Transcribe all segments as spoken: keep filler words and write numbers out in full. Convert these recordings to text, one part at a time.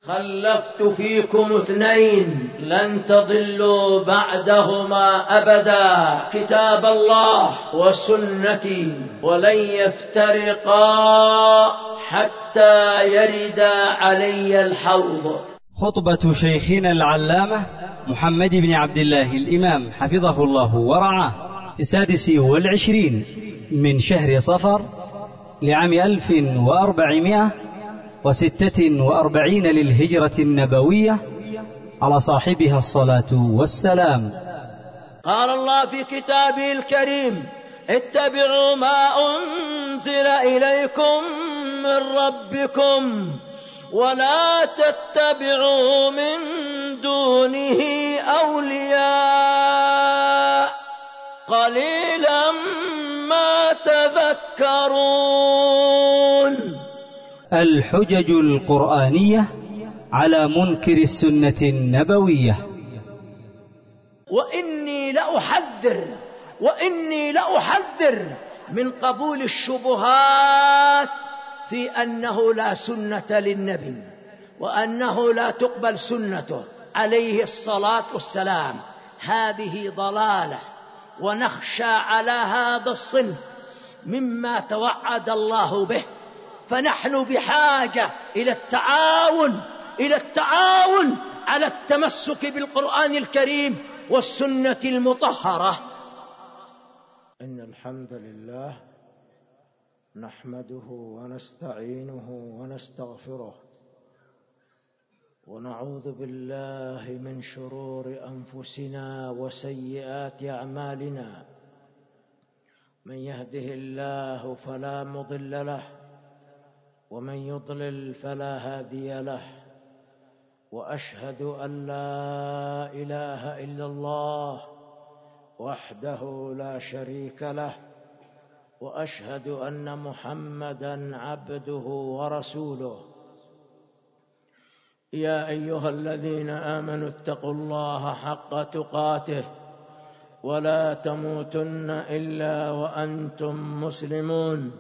خلفت فيكم اثنين لن تضلوا بعدهما أبدا، كتاب الله وسنتي، ولن يفترقا حتى يردا علي الحوض. خطبة شيخنا العلامة محمد بن عبد الله الإمام حفظه الله ورعاه في السادس والعشرين من شهر صفر لعام ألف وأربعمائة وستة وأربعين للهجرة النبوية، على صاحبها الصلاة والسلام. قال الله في كتابه الكريم: اتبعوا ما أنزل إليكم من ربكم ولا تتبعوا من دونه أولياء قليلا ما تذكرون. الحجج القرآنية على منكر السنة النبوية. وإني لأحذر وإني لأحذر من قبول الشبهات في أنه لا سنة للنبي وأنه لا تقبل سنته عليه الصلاة والسلام. هذه ضلالة، ونخشى على هذا الصنف مما توعد الله به. فنحن بحاجة إلى التعاون إلى التعاون على التمسك بالقرآن الكريم والسنة المطهرة. إن الحمد لله نحمده ونستعينه ونستغفره، ونعوذ بالله من شرور أنفسنا وسيئات أعمالنا. من يهده الله فلا مضل له، ومن يضلل فلا هادي له. وأشهد أن لا إله إلا الله وحده لا شريك له، وأشهد أن محمدًا عبده ورسوله. يا أيها الذين آمنوا اتقوا الله حق تقاته ولا تموتن إلا وأنتم مسلمون.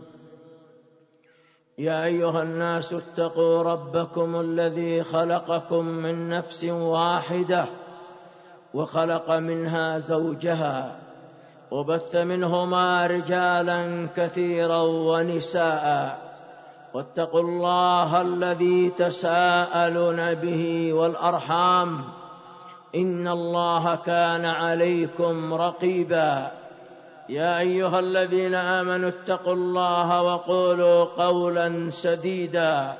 يا أيها الناس اتقوا ربكم الذي خلقكم من نفس واحدة وخلق منها زوجها وبث منهما رجالا كثيرا ونساء، واتقوا الله الذي تساءلون به والأرحام، إن الله كان عليكم رقيبا. يا أيها الذين آمنوا اتقوا الله وقولوا قولا سديدا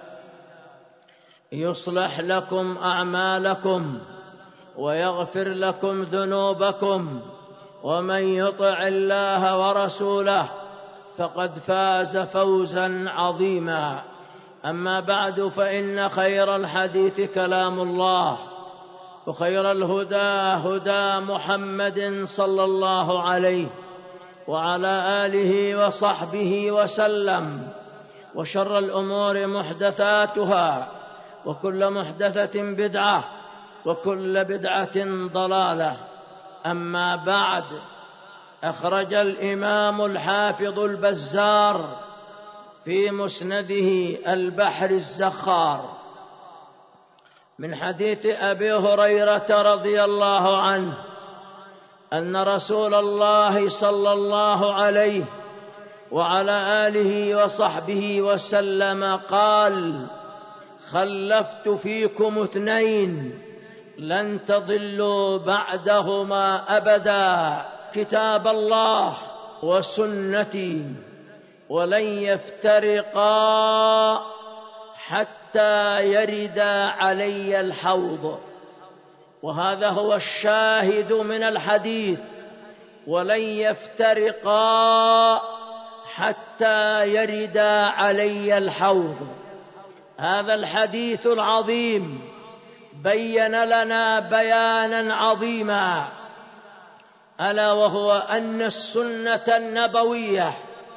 يصلح لكم أعمالكم ويغفر لكم ذنوبكم، ومن يطع الله ورسوله فقد فاز فوزا عظيما. أما بعد، فإن خير الحديث كلام الله، وخير الهدى هدى محمد صلى الله عليه وعلى آله وصحبه وسلم. وشر الأمور محدثاتها، وكل محدثة بدعة، وكل بدعة ضلالة. أما بعد، أخرج الإمام الحافظ البزار في مسنده البحر الزخار من حديث أبي هريرة رضي الله عنه أن رسول الله صلى الله عليه وعلى آله وصحبه وسلم قال: خلفت فيكم اثنين لن تضلوا بعدهما أبدا، كتاب الله وسنتي، ولن يفترقا حتى يردا علي الحوض. وهذا هو الشاهد من الحديث: ولن يفترقا حتى يردا علي الحوض. هذا الحديث العظيم بين لنا بيانا عظيما، ألا وهو أن السنة النبوية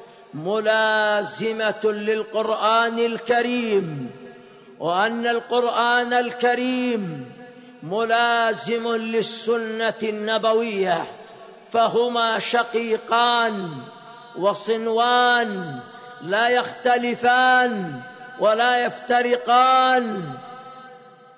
ملازمة للقرآن الكريم، وأن القرآن الكريم ملازم للسنة النبوية، فهما شقيقان وصنوان لا يختلفان ولا يفترقان.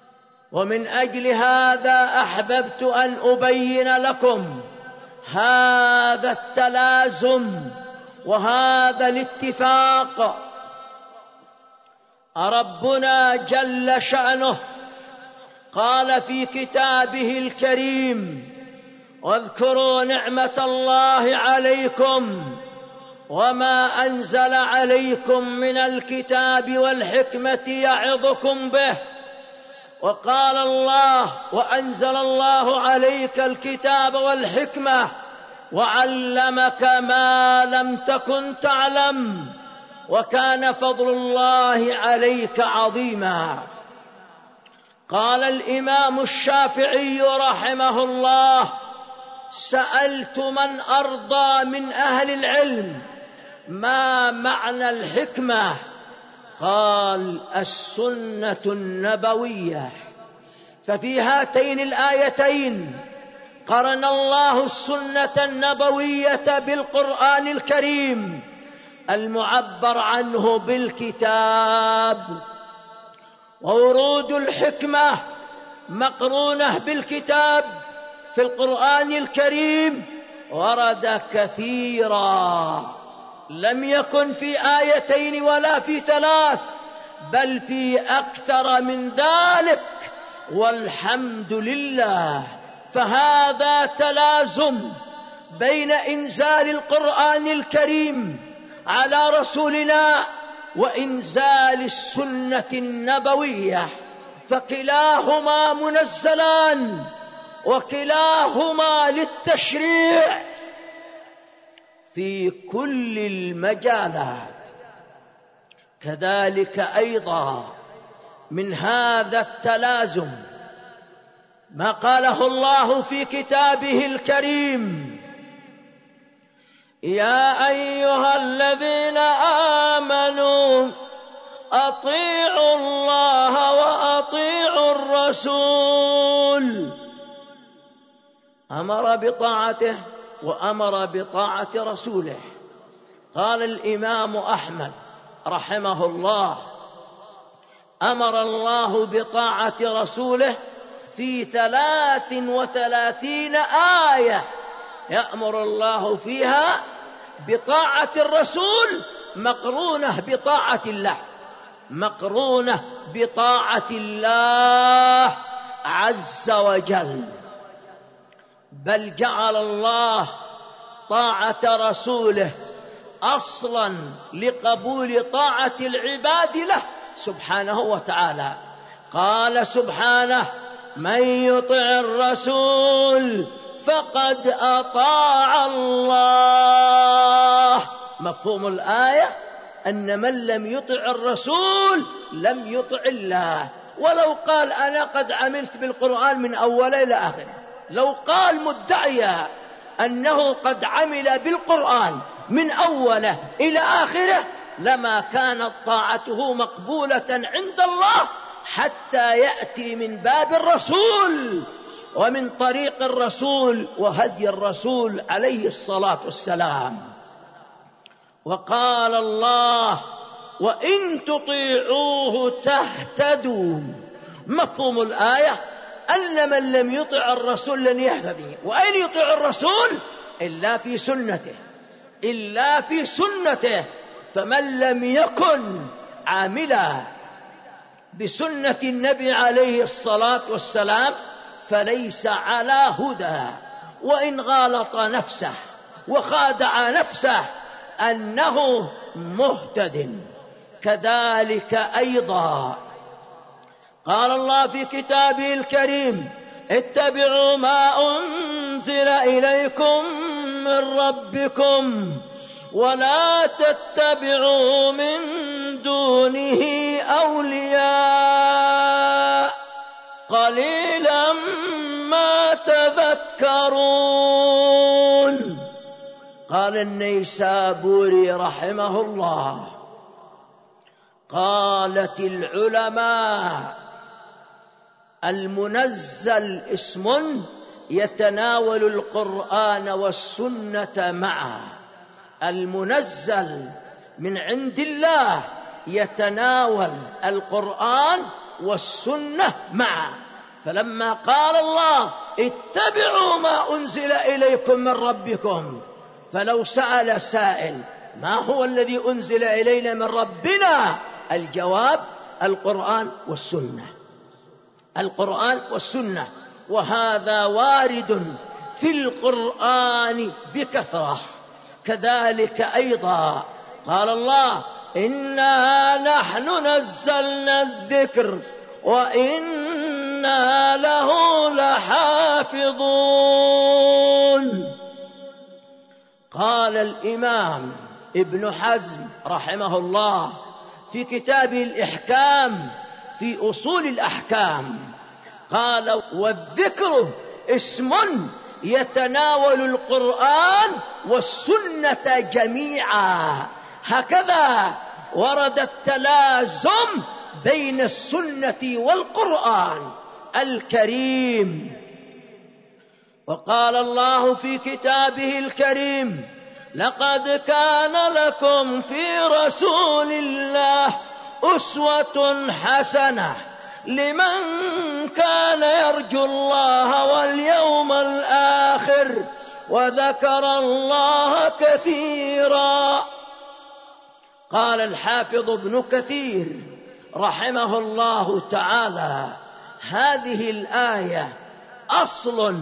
ومن أجل هذا أحببت أن أبين لكم هذا التلازم وهذا الاتفاق. ربنا جل شأنه قال في كتابه الكريم: واذكروا نعمة الله عليكم وما أنزل عليكم من الكتاب والحكمة يعظكم به. وقال الله: وأنزل الله عليك الكتاب والحكمة وعلمك ما لم تكن تعلم وكان فضل الله عليك عظيما. قال الإمام الشافعي رحمه الله: سألت من أرضى من أهل العلم ما معنى الحكمة؟ قال: السنة النبوية. ففي هاتين الآيتين قرن الله السنة النبوية بالقرآن الكريم المعبر عنه بالكتاب، وورود الحكمة مقرونة بالكتاب في القرآن الكريم ورد كثيرا، لم يكن في آيتين ولا في ثلاث، بل في أكثر من ذلك، والحمد لله. فهذا تلازم بين إنزال القرآن الكريم على رسولنا وإنزال السنة النبوية، فكلاهما منزلان وكلاهما للتشريع في كل المجالات. كذلك أيضا من هذا التلازم ما قاله الله في كتابه الكريم: يا أيها الذين آمنوا أطيعوا الله وأطيعوا الرسول. أمر بطاعته وأمر بطاعة رسوله. قال الإمام أحمد رحمه الله: أمر الله بطاعة رسوله في ثلاث وثلاثين آية يأمر الله فيها بطاعة الرسول مقرونة بطاعة الله، مقرونة بطاعة الله عز وجل. بل جعل الله طاعة رسوله أصلا لقبول طاعة العباد له سبحانه وتعالى. قال سبحانه: من يطع الرسول فقد أطاع الله. مفهوم الآية أن من لم يطع الرسول لم يطع الله. ولو قال أنا قد عملت بالقرآن من أوله إلى آخره، لو قال مدعيا أنه قد عمل بالقرآن من أوله إلى آخره لما كانت طاعته مقبولة عند الله حتى يأتي من باب الرسول ومن طريق الرسول وهدي الرسول عليه الصلاة والسلام. وقال الله: وإن تطيعوه تهتدوا. مفهوم الآية أن من لم يطع الرسول لن يهتدي. وأين يطيع الرسول؟ إلا في سنته، إلا في سنته. فمن لم يكن عاملا بسنة النبي عليه الصلاة والسلام فليس على هدى، وإن غالط نفسه وخادع نفسه أنه مهتد. كذلك أيضا قال الله في كتابه الكريم: اتبعوا ما أنزل إليكم من ربكم ولا تتبعوا من دونه أولياء قليلا ما تذكرون. قال النيسابوري رحمه الله: قالت العلماء: المنزل اسم يتناول القرآن والسنة معا. المنزل من عند الله يتناول القرآن والسنة معا. فلما قال الله اتبعوا ما أنزل إليكم من ربكم، فلو سأل سائل ما هو الذي أنزل إلينا من ربنا؟ الجواب القرآن والسنة، القرآن والسنة. وهذا وارد في القرآن بكثرة. كذلك أيضا قال الله إنا نحن نزلنا الذكر وإنا له لحافظون. قال الإمام ابن حزم رحمه الله في كتابه الإحكام في أصول الأحكام، قال والذكر اسم يتناول القرآن والسنة جميعا. هكذا ورد التلازم بين السنة والقرآن الكريم. وقال الله في كتابه الكريم لقد كان لكم في رسول الله أسوة حسنة لمن كان يرجو الله واليوم الآخر وذكر الله كثيرا. قال الحافظ ابن كثير رحمه الله تعالى هذه الآية أصل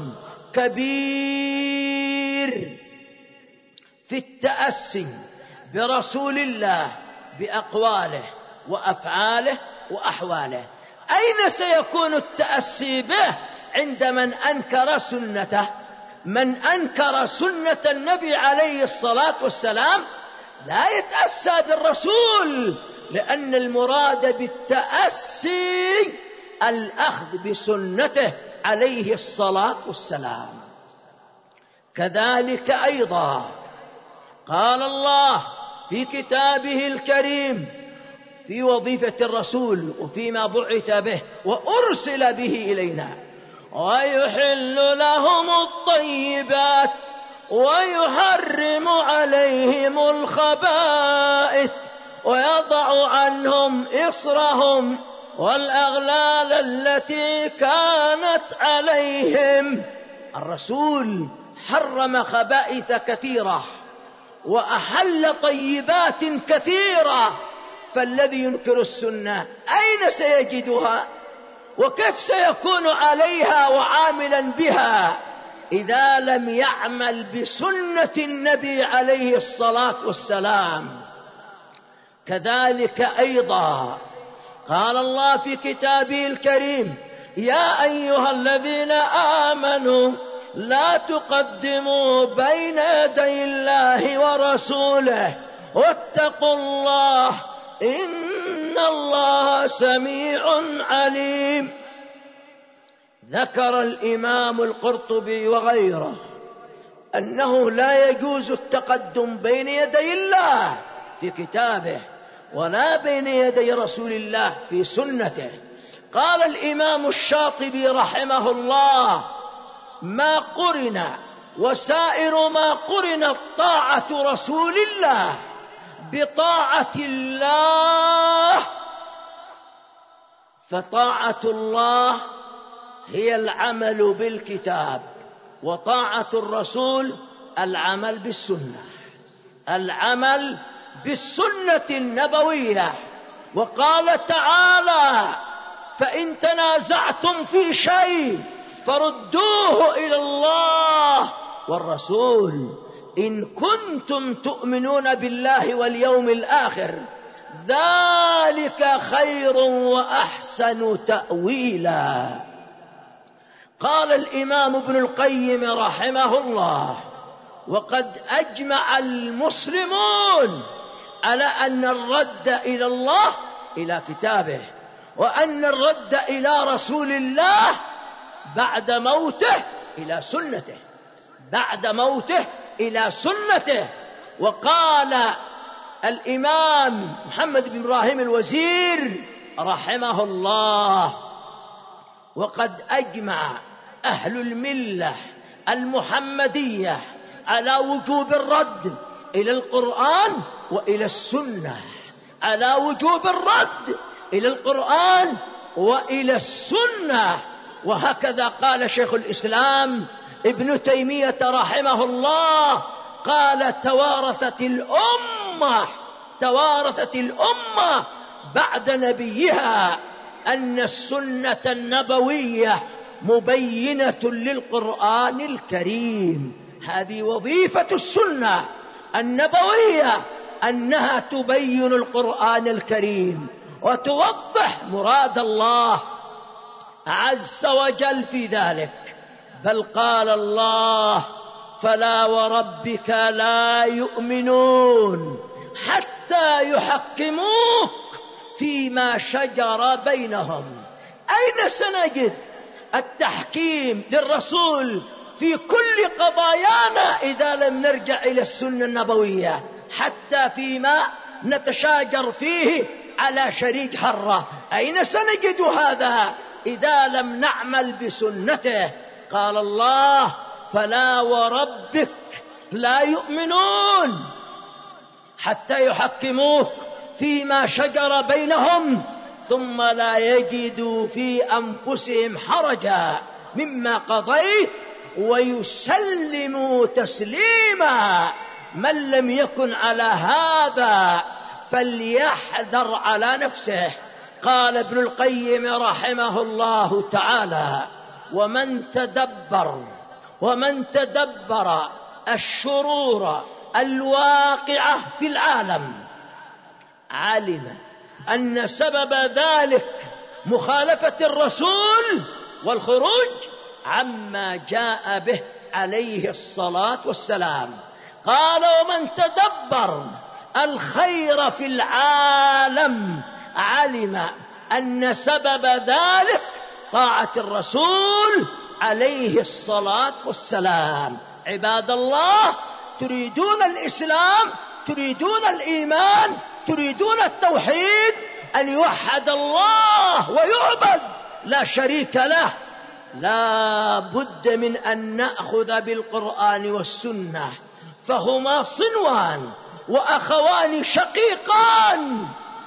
كبير في التأسي برسول الله بأقواله وأفعاله وأحواله. أين سيكون التأسي به؟ عند من أنكر سنته. من أنكر سنة النبي عليه الصلاة والسلام لا يتأسى بالرسول، لأن المراد بالتأسي الأخذ بسنته عليه الصلاة والسلام. كذلك أيضا قال الله في كتابه الكريم في وظيفة الرسول وفيما بعث به وأرسل به إلينا ويحل لهم الطيبات ويحرم عليهم الخبائث ويضع عنهم إصرهم والأغلال التي كانت عليهم. الرسول حرم خبائث كثيرة وأحل طيبات كثيرة، فالذي ينكر السنة أين سيجدها؟ وكيف سيكون عليها وعاملا بها إذا لم يعمل بسنة النبي عليه الصلاة والسلام؟ كذلك أيضا قال الله في كتابه الكريم يا أيها الذين آمنوا لا تقدموا بين يدي الله ورسوله واتقوا الله إن الله سميع عليم. ذكر الإمام القرطبي وغيره أنه لا يجوز التقدم بين يدي الله في كتابه ولا بين يدي رسول الله في سنته. قال الإمام الشاطبي رحمه الله ما قرن وسائر ما قرن طاعة رسول الله بطاعة الله فطاعة الله هي العمل بالكتاب، وطاعة الرسول العمل بالسنة، العمل بالسنة النبوية. وقال تعالى فإن تنازعتم في شيء فردوه إلى الله والرسول إن كنتم تؤمنون بالله واليوم الآخر ذلك خير وأحسن تأويلا. قال الإمام ابن القيم رحمه الله وقد أجمع المسلمون على أن الرد إلى الله إلى كتابه، وأن الرد إلى رسول الله بعد موته إلى سنته، بعد موته إلى سنته. وقال الإمام محمد بن إبراهيم الوزير رحمه الله وقد أجمع أهل الملة المحمدية على وجوب الرد إلى القرآن وإلى السنة، على وجوب الرد إلى القرآن وإلى السنة. وهكذا قال شيخ الإسلام ابن تيمية رحمه الله، قال توارثت الأمة توارثت الأمة بعد نبيها أن السنة النبوية مبينة للقرآن الكريم. هذه وظيفة السنة النبوية، أنها تبين القرآن الكريم وتوضح مراد الله عز وجل في ذلك. بل قال الله: فلا وربك لا يؤمنون حتى يحكموك فيما شجر بينهم. أين سنجد التحكيم للرسول في كل قضايانا إذا لم نرجع إلى السنة النبوية؟ حتى فيما نتشاجر فيه على شريج حرة، أين سنجد هذا إذا لم نعمل بسنته؟ قال الله: فلا وربك لا يؤمنون حتى يحكموك فيما شجر بينهم ثم لا يجدوا في أنفسهم حرجا مما قضيت ويسلموا تسليما. من لم يكن على هذا فليحذر على نفسه. قال ابن القيم رحمه الله تعالى: ومن تدبر ومن تدبر الشرور الواقعة في العالم علم أن سبب ذلك مخالفة الرسول والخروج عما جاء به عليه الصلاة والسلام. قال: ومن تدبر الخير في العالم علم أن سبب ذلك طاعة الرسول عليه الصلاة والسلام. عباد الله، تريدون الإسلام، تريدون الإيمان، تريدون التوحيد، أن يوحد الله ويعبد لا شريك له، لا بد من أن نأخذ بالقرآن والسنة، فهما صنوان وأخوان شقيقان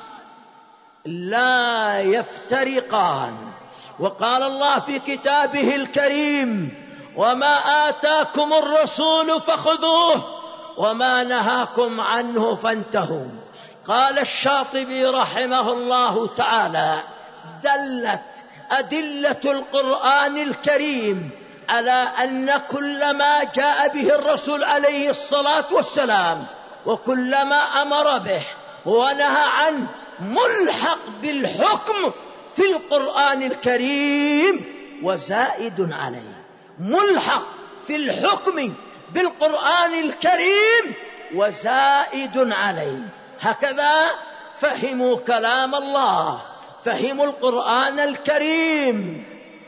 لا يفترقان. وقال الله في كتابه الكريم: وما آتاكم الرسول فخذوه وما نهاكم عنه فانتهوا. قال الشاطبي رحمه الله تعالى: دلت أدلة القرآن الكريم على أن كل ما جاء به الرسول عليه الصلاة والسلام وكل ما أمر به ونهى عنه ملحق بالحكم في القرآن الكريم وزائد عليه، ملحق في الحكم بالقرآن الكريم وزائد عليه. هكذا فهموا كلام الله، فهموا القرآن الكريم.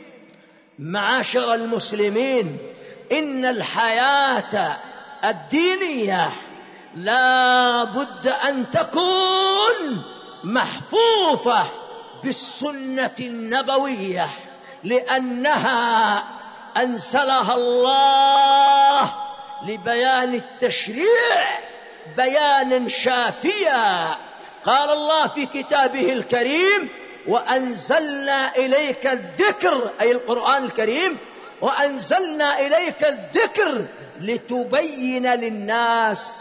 معاشر المسلمين، إن الحياة الدينية لا بد أن تكون محفوفة بالسنة النبوية، لأنها أنزلها الله لبيان التشريع بيانا شافيا. قال الله في كتابه الكريم: وأنزلنا إليك الذكر، أي القرآن الكريم، وأنزلنا إليك الذكر لتبين للناس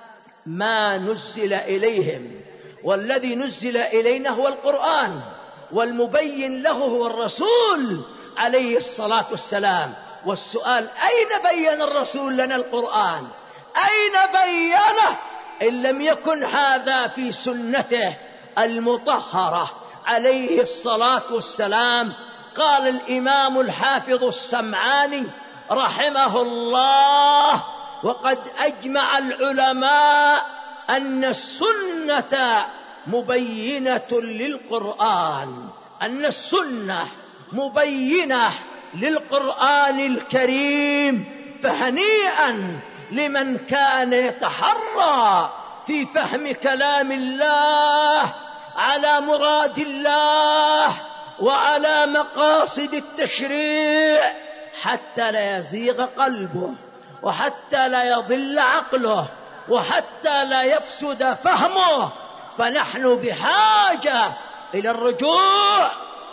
ما نزل إليهم. والذي نزل إلينا هو القرآن، والمبين له هو الرسول عليه الصلاة والسلام. والسؤال: أين بين الرسول لنا القرآن؟ أين بينه إن لم يكن هذا في سنته المطهرة عليه الصلاة والسلام؟ قال الإمام الحافظ السمعاني رحمه الله: وقد أجمع العلماء أن السنة مبينة للقرآن، أن السنة مبينة للقرآن الكريم. فهنيئا لمن كان يتحرى في فهم كلام الله على مراد الله وعلى مقاصد التشريع، حتى لا يزيغ قلبه، وحتى لا يضل عقله، وحتى لا يفسد فهمه. فنحن بحاجة إلى الرجوع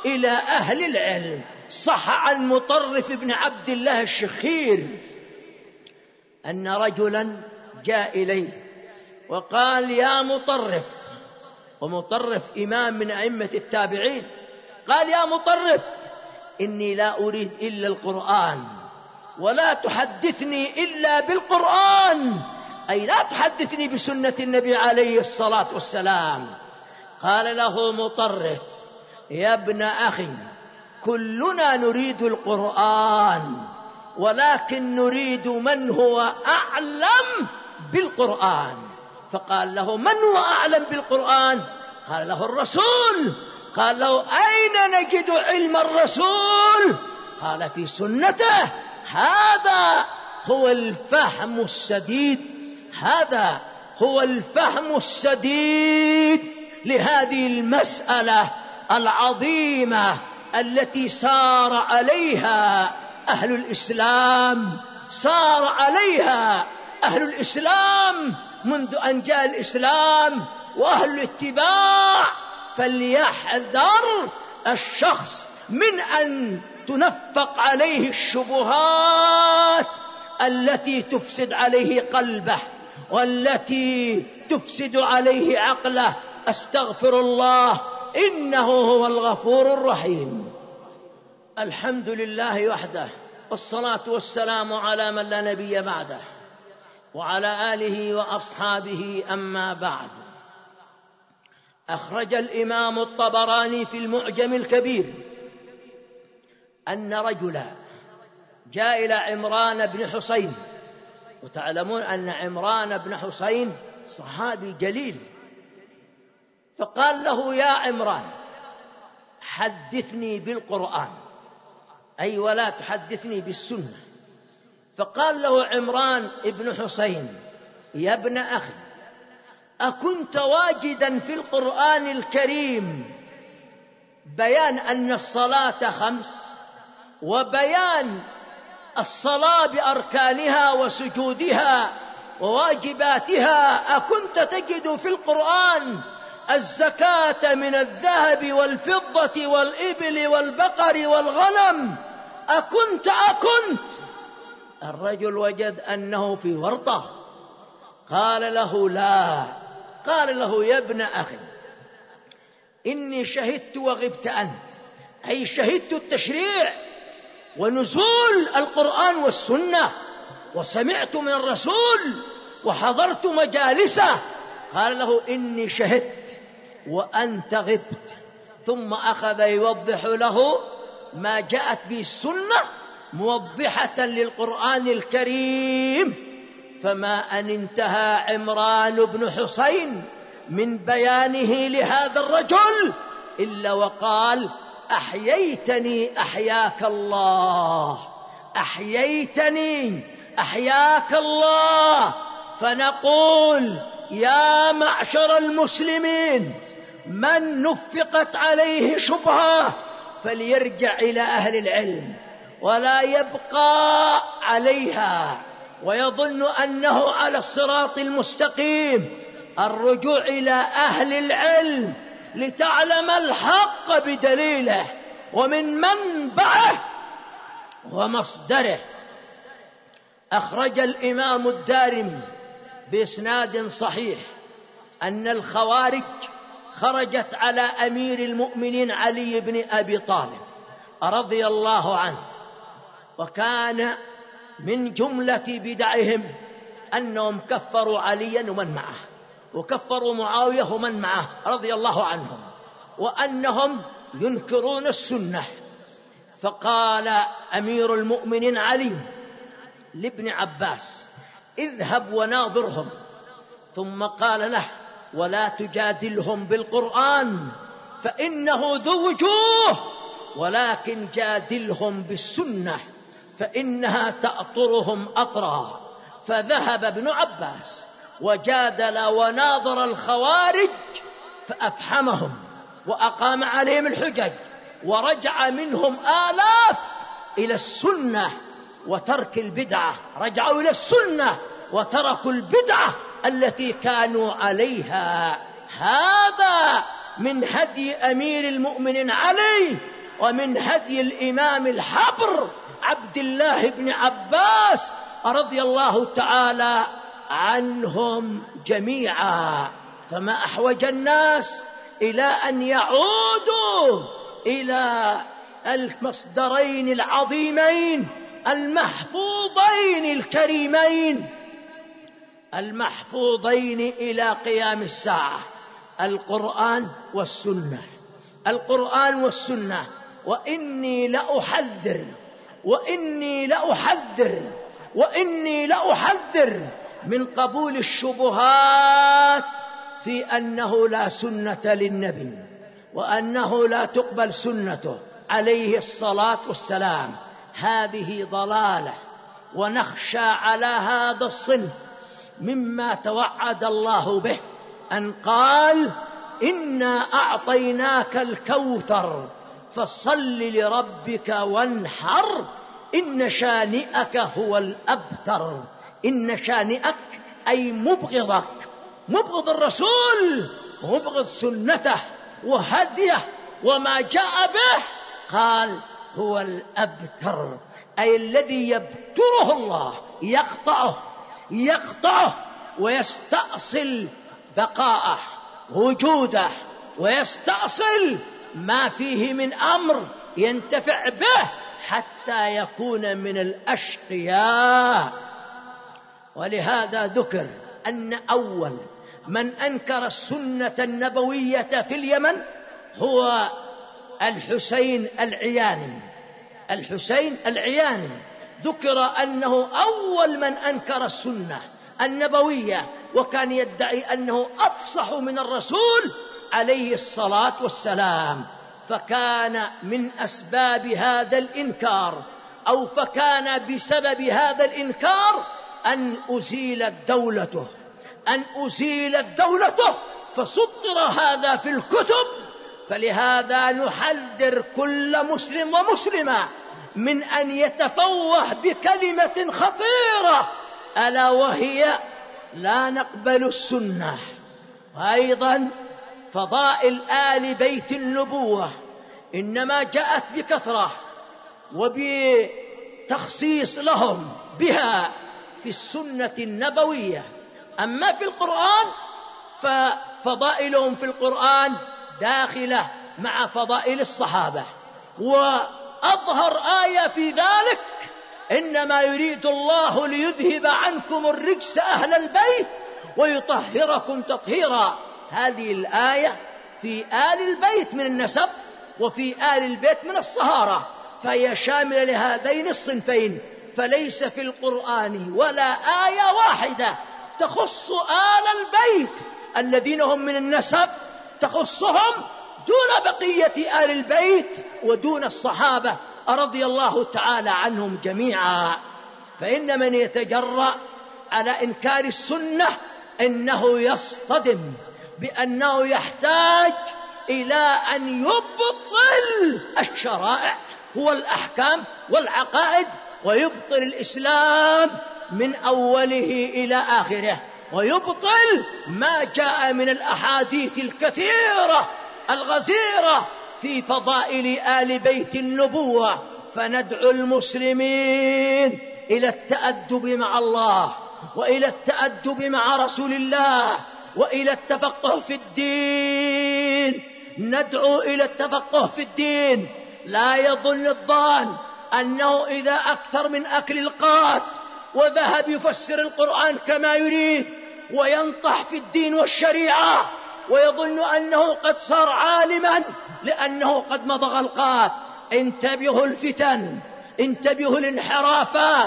إلى أهل العلم. صح عن مطرف بن عبد الله الشخير أن رجلا جاء إليه وقال: يا مطرف، ومطرف إمام من أئمة التابعين، قال: يا مطرف، إني لا أريد إلا القرآن، ولا تحدثني إلا بالقرآن، أي لا تحدثني بسنة النبي عليه الصلاة والسلام. قال له مطرف: يا ابن أخي، كلنا نريد القرآن، ولكن نريد من هو أعلم بالقرآن. فقال له: من هو أعلم بالقرآن؟ قال له: الرسول. قال له: أين نجد علم الرسول؟ قال: في سنته. هذا هو الفهم السديد، هذا هو الفهم السديد لهذه المسألة العظيمة التي سار عليها أهل الإسلام، سار عليها أهل الإسلام منذ أن جاء الإسلام وأهل الاتباع. فليحذر الشخص من أن تنفق عليه الشبهات التي تفسد عليه قلبه والتي تفسد عليه عقله. أستغفر الله، إنه هو الغفور الرحيم. الحمد لله وحده، والصلاة والسلام على من لا نبي بعده، وعلى آله وأصحابه. أما بعد، أخرج الإمام الطبراني في المعجم الكبير أن رجلا جاء إلى عمران بن حسين، وتعلمون أن عمران بن حسين صحابي جليل، فقال له: يا عمران، حدثني بالقرآن، أي ولا تحدثني بالسنة. فقال له عمران بن حسين: يا ابن أخي، أكنت واجدا في القرآن الكريم بيان أن الصلاة خمس، وبيان الصلاة بأركانها وسجودها وواجباتها؟ أكنت تجد في القرآن الزكاة من الذهب والفضة والإبل والبقر والغنم؟ أكنت أكنت الرجل وجد أنه في ورطة، قال له: لا. قال له: يا ابن أخي، إني شهدت وغبت أنت، أي شهدت التشريع ونزول القرآن والسنة، وسمعت من الرسول وحضرت مجالسه. قال له: إني شهدت وأنت غبت. ثم أخذ يوضح له ما جاءت به السنة موضحة للقرآن الكريم. فما أن انتهى عمران بن حسين من بيانه لهذا الرجل إلا وقال: أحييتني أحياك الله، أحييتني أحياك الله. فنقول: يا معشر المسلمين، من نفقت عليه شبهة فليرجع إلى أهل العلم ولا يبقى عليها ويظن أنه على الصراط المستقيم. الرجوع إلى أهل العلم لتعلم الحق بدليله ومن منبعه ومصدره. أخرج الإمام الدارمي بإسناد صحيح أن الخوارج خرجت على أمير المؤمنين علي بن أبي طالب رضي الله عنه، وكان من جملة بدعهم أنهم كفروا عليا ومن معه، وكفروا معاوية ومن معه رضي الله عنهم، وأنهم ينكرون السنة. فقال أمير المؤمنين علي لابن عباس: اذهب وناظرهم. ثم قال له: ولا تجادلهم بالقرآن فإنه ذو وجوه، ولكن جادلهم بالسنة فإنها تأطرهم أطرا. فذهب ابن عباس وجادل وناظر الخوارج فأفحمهم وأقام عليهم الحجج، ورجع منهم آلاف إلى السنة وترك البدعة، رجعوا إلى السنة وتركوا البدعة التي كانوا عليها. هذا من هدي أمير المؤمنين علي ومن هدي الإمام الحبر عبد الله بن عباس رضي الله تعالى عنهم جميعا. فما أحوج الناس إلى أن يعودوا إلى المصدرين العظيمين المحفوظين الكريمين المحفوظين إلى قيام الساعة، القرآن والسنة. القرآن والسنة. وإني لأحذر وإني لأحذر وإني لأحذر من قبول الشبهات في أنه لا سنة للنبي وأنه لا تقبل سنته عليه الصلاة والسلام. هذه ضلالة، ونخشى على هذا الصنف مما توعد الله به أن قال: إنا أعطيناك الكوثر فصل لربك وانحر إن شانئك هو الأبتر. إن شانئك أي مبغضك، مبغض الرسول ومبغض سنته وهديه وما جاء به، قال هو الأبتر، أي الذي يبتره الله، يقطعه يقطعه ويستأصل بقاءه وجوده، ويستأصل ما فيه من أمر ينتفع به حتى يكون من الأشقياء. ولهذا ذكر أن أول من أنكر السنة النبوية في اليمن هو الحسين العياني. الحسين العياني ذكر أنه أول من أنكر السنة النبوية، وكان يدعي أنه أفصح من الرسول عليه الصلاة والسلام. فكان من أسباب هذا الإنكار، أو فكان بسبب هذا الإنكار أن أزيلت دولته أن أزيلت دولته فسطر هذا في الكتب. فلهذا نحذر كل مسلم ومسلمة من أن يتفوه بكلمة خطيرة، ألا وهي لا نقبل السنة. وأيضا فضائل آل بيت النبوة إنما جاءت بكثرة وبتخصيص لهم بها في السنة النبوية. أما في القرآن ففضائلهم في القرآن داخلة مع فضائل الصحابة. وأظهر آية في ذلك: إنما يريد الله ليذهب عنكم الرجس أهل البيت ويطهركم تطهيرا. هذه الآية في آل البيت من النسب وفي آل البيت من الصهارة، فهي شاملة لهذين الصنفين. فليس في القرآن ولا آية واحدة تخص آل البيت الذين هم من النسب، تخصهم دون بقية آل البيت ودون الصحابة رضي الله تعالى عنهم جميعا. فإن من يتجرأ على إنكار السنة إنه يصطدم بأنه يحتاج إلى أن يبطل الشرائع والأحكام والعقائد، ويبطل الإسلام من أوله إلى آخره، ويبطل ما جاء من الأحاديث الكثيرة الغزيرة في فضائل آل بيت النبوة. فندعو المسلمين إلى التأدب مع الله، وإلى التأدب مع رسول الله، وإلى التفقه في الدين. ندعو إلى التفقه في الدين. لا يظن الظان أنه إذا أكثر من أكل القات وذهب يفسر القرآن كما يريد وينطح في الدين والشريعة ويظن أنه قد صار عالما لأنه قد مضغ القات. انتبهوا الفتن، انتبهوا الانحرافات.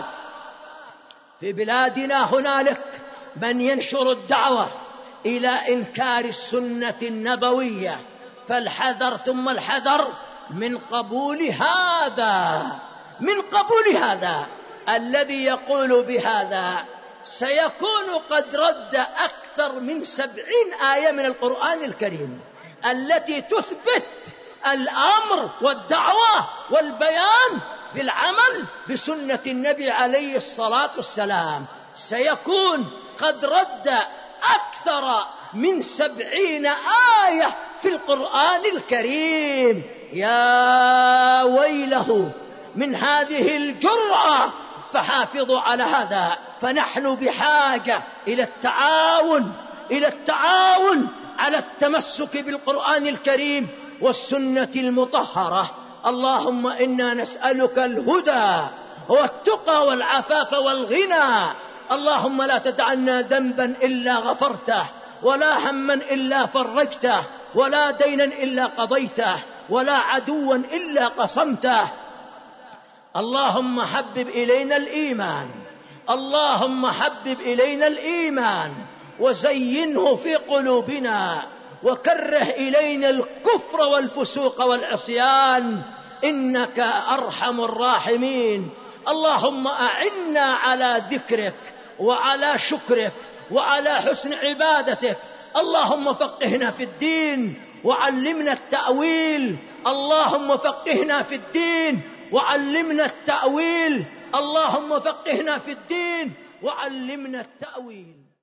في بلادنا هنالك من ينشر الدعوة إلى إنكار السنة النبوية، فالحذر ثم الحذر من قبول هذا من قبول هذا. الذي يقول بهذا سيكون قد رد أكثر من سبعين آية من القرآن الكريم التي تثبت الأمر والدعوة والبيان بالعمل بسنة النبي عليه الصلاة والسلام. سيكون قد رد أكثر من سبعين آية في القرآن الكريم يا ويله من هذه الجرأة، فحافظوا على هذا. فنحن بحاجة إلى التعاون إلى التعاون على التمسك بالقرآن الكريم والسنة المطهرة. اللهم إنا نسألك الهدى والتقى والعفاف والغنى. اللهم لا تدعنا ذنبا إلا غفرته، ولا هما إلا فرجته، ولا دينا إلا قضيته، ولا عدوا إلا قصمته. اللهم حبب إلينا الإيمان اللهم حبب إلينا الإيمان وزينه في قلوبنا، وكره إلينا الكفر والفسوق والعصيان، إنك أرحم الراحمين. اللهم أعنا على ذكرك وعلى شكرك وعلى حسن عبادتك. اللهم فقهنا في الدين وعلمنا التأويل. اللهم فقهنا في الدين وعلمنا التأويل. اللهم فقهنا في الدين وعلمنا التأويل.